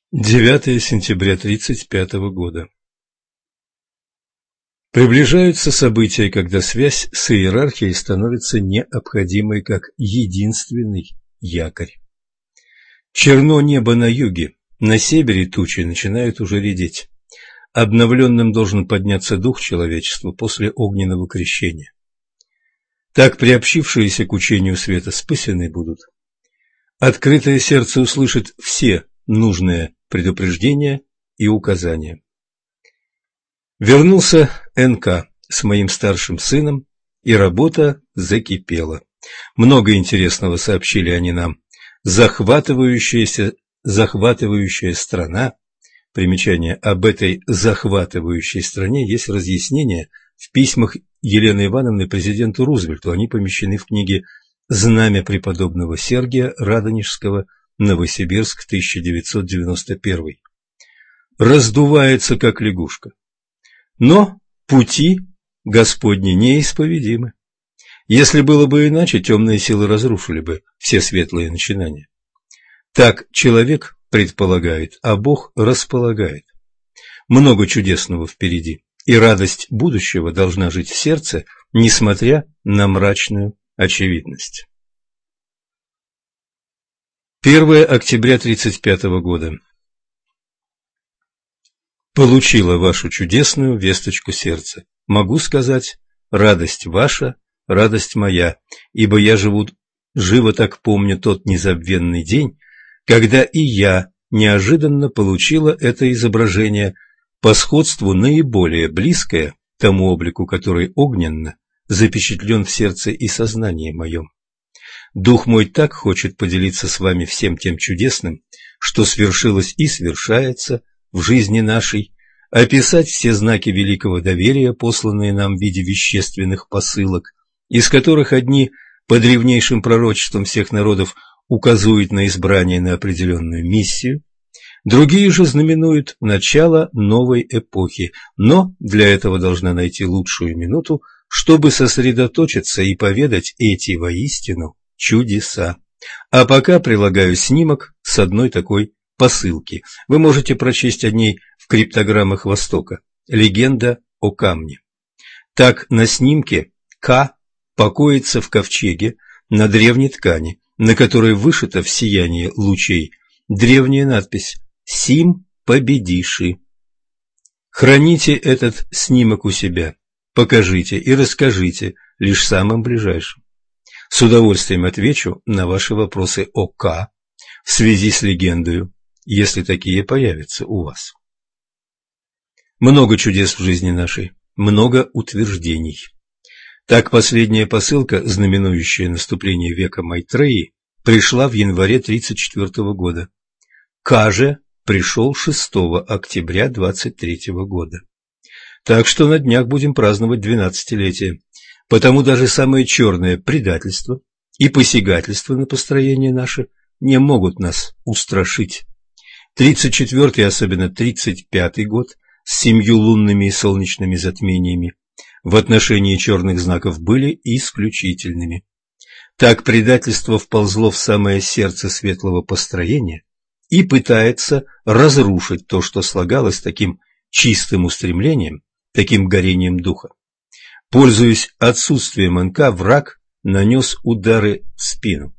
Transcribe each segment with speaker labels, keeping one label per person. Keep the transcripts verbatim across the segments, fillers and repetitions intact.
Speaker 1: девятое сентября тридцать пятого года. Приближаются события, когда связь с иерархией становится необходимой как единственный якорь. Черно небо на юге, на севере тучи начинают уже редеть. Обновленным должен подняться дух человечества после огненного крещения. Так приобщившиеся к учению света спасены будут. Открытое сердце услышит все нужные предупреждения и указания. Вернулся эн ка с моим старшим сыном, и работа закипела. Много интересного сообщили они нам. Захватывающаяся, захватывающая страна. Примечание: об этой захватывающей стране есть разъяснение в письмах Елены Ивановны президенту Рузвельту. Они помещены в книге «Знамя преподобного Сергия Радонежского. Новосибирск, тысяча девятьсот девяносто первый». Раздувается, как лягушка. Но пути Господни неисповедимы. Если было бы иначе, темные силы разрушили бы все светлые начинания. Так человек предполагает, а Бог располагает. Много чудесного впереди, и радость будущего должна жить в сердце, несмотря на мрачную очевидность. первое октября тридцать пятого года. Получила вашу чудесную весточку сердца. Могу сказать: радость ваша, радость моя, ибо я живу, живо так помню тот незабвенный день, когда и я неожиданно получила это изображение, по сходству наиболее близкое тому облику, который огненно запечатлен в сердце и сознании моем. Дух мой так хочет поделиться с вами всем тем чудесным, что свершилось и свершается в жизни нашей, описать все знаки великого доверия, посланные нам в виде вещественных посылок, из которых одни по древнейшим пророчествам всех народов указывают на избрание на определенную миссию, другие же знаменуют начало новой эпохи, но для этого должна найти лучшую минуту, чтобы сосредоточиться и поведать эти воистину чудеса. А пока прилагаю снимок с одной такой посылки. Вы можете прочесть о ней в криптограммах Востока. Легенда о камне. Так на снимке К покоится в ковчеге на древней ткани, на которой вышита в сиянии лучей древняя надпись «Сим победиши». Храните этот снимок у себя, покажите и расскажите лишь самым ближайшим. С удовольствием отвечу на ваши вопросы о К в связи с легендой, если такие появятся у вас. Много чудес в жизни нашей, много утверждений. Так последняя посылка, знаменующая наступление века Майтреи, пришла в январе тридцать четвёртого года. К же пришел шестого октября двадцать третьего года. Так что на днях будем праздновать двенадцатилетие. Потому даже самое черное предательство и посягательство на построение наше не могут нас устрашить. Тридцать четвёртый, особенно тридцать пятый год, с семью лунными и солнечными затмениями, в отношении черных знаков были исключительными. Так предательство вползло в самое сердце светлого построения и пытается разрушить то, что слагалось таким чистым устремлением, таким горением духа. Пользуясь отсутствием эн ка, враг нанес удары в спину.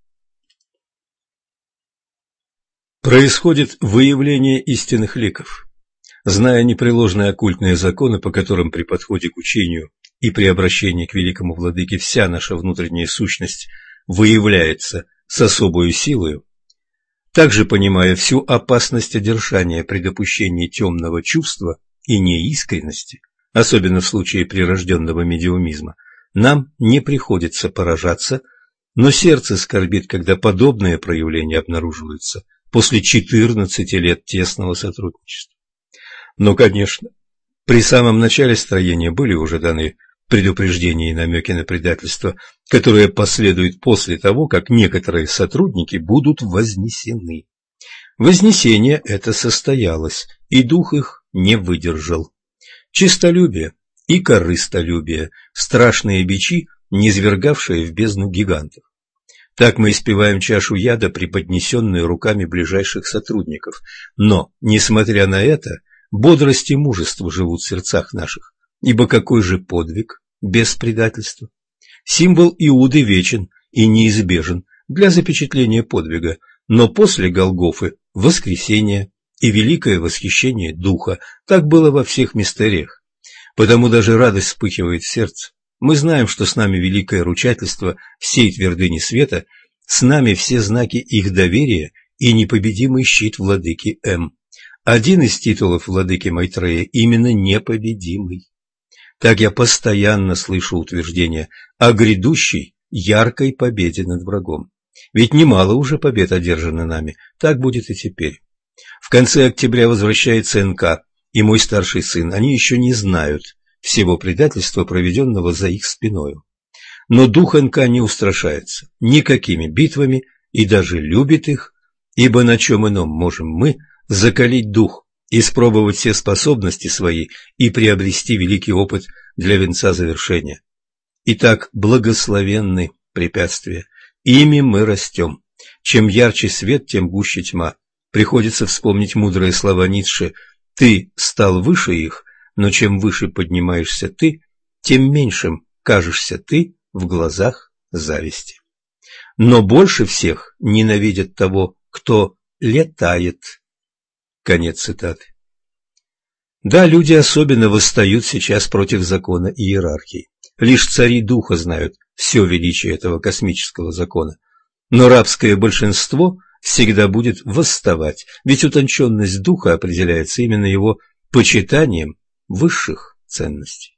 Speaker 1: Происходит выявление истинных ликов. Зная непреложные оккультные законы, по которым при подходе к учению и при обращении к великому владыке вся наша внутренняя сущность выявляется с особою силою, также понимая всю опасность одержания при допущении темного чувства и неискренности, особенно в случае прирожденного медиумизма, нам не приходится поражаться, но сердце скорбит, когда подобные проявления обнаруживаются после четырнадцати лет тесного сотрудничества. Но, конечно, при самом начале строения были уже даны предупреждения и намеки на предательство, которые последуют после того, как некоторые сотрудники будут вознесены. Вознесение это состоялось, и дух их не выдержал. Честолюбие и корыстолюбие – страшные бичи, низвергавшие в бездну гигантов. Так мы испиваем чашу яда, преподнесенную руками ближайших сотрудников. Но, несмотря на это, бодрость и мужество живут в сердцах наших. Ибо какой же подвиг без предательства? Символ Иуды вечен и неизбежен для запечатления подвига, но после Голгофы – воскресение и великое восхищение Духа. Так было во всех мистериях. Потому даже радость вспыхивает в сердце. Мы знаем, что с нами великое ручательство всей твердыни света, с нами все знаки их доверия и непобедимый щит владыки М. Один из титулов владыки Майтрея именно непобедимый. Так я постоянно слышу утверждение о грядущей яркой победе над врагом. Ведь немало уже побед одержано нами, так будет и теперь. В конце октября возвращается эн ка и мой старший сын, они еще не знают всего предательства, проведенного за их спиною. Но дух эн ка не устрашается никакими битвами и даже любит их, ибо на чем ином можем мы закалить дух, испробовать все способности свои и приобрести великий опыт для венца завершения. Итак, благословенны препятствия, ими мы растем. Чем ярче свет, тем гуще тьма. Приходится вспомнить мудрые слова Ницше: «Ты стал выше их, но чем выше поднимаешься ты, тем меньшим кажешься ты в глазах зависти». Но больше всех ненавидят того, кто летает. Конец цитаты. Да, люди особенно восстают сейчас против закона иерархии. Лишь цари духа знают все величие этого космического закона. Но рабское большинство всегда будет восставать, ведь утонченность духа определяется именно его почитанием высших ценностей.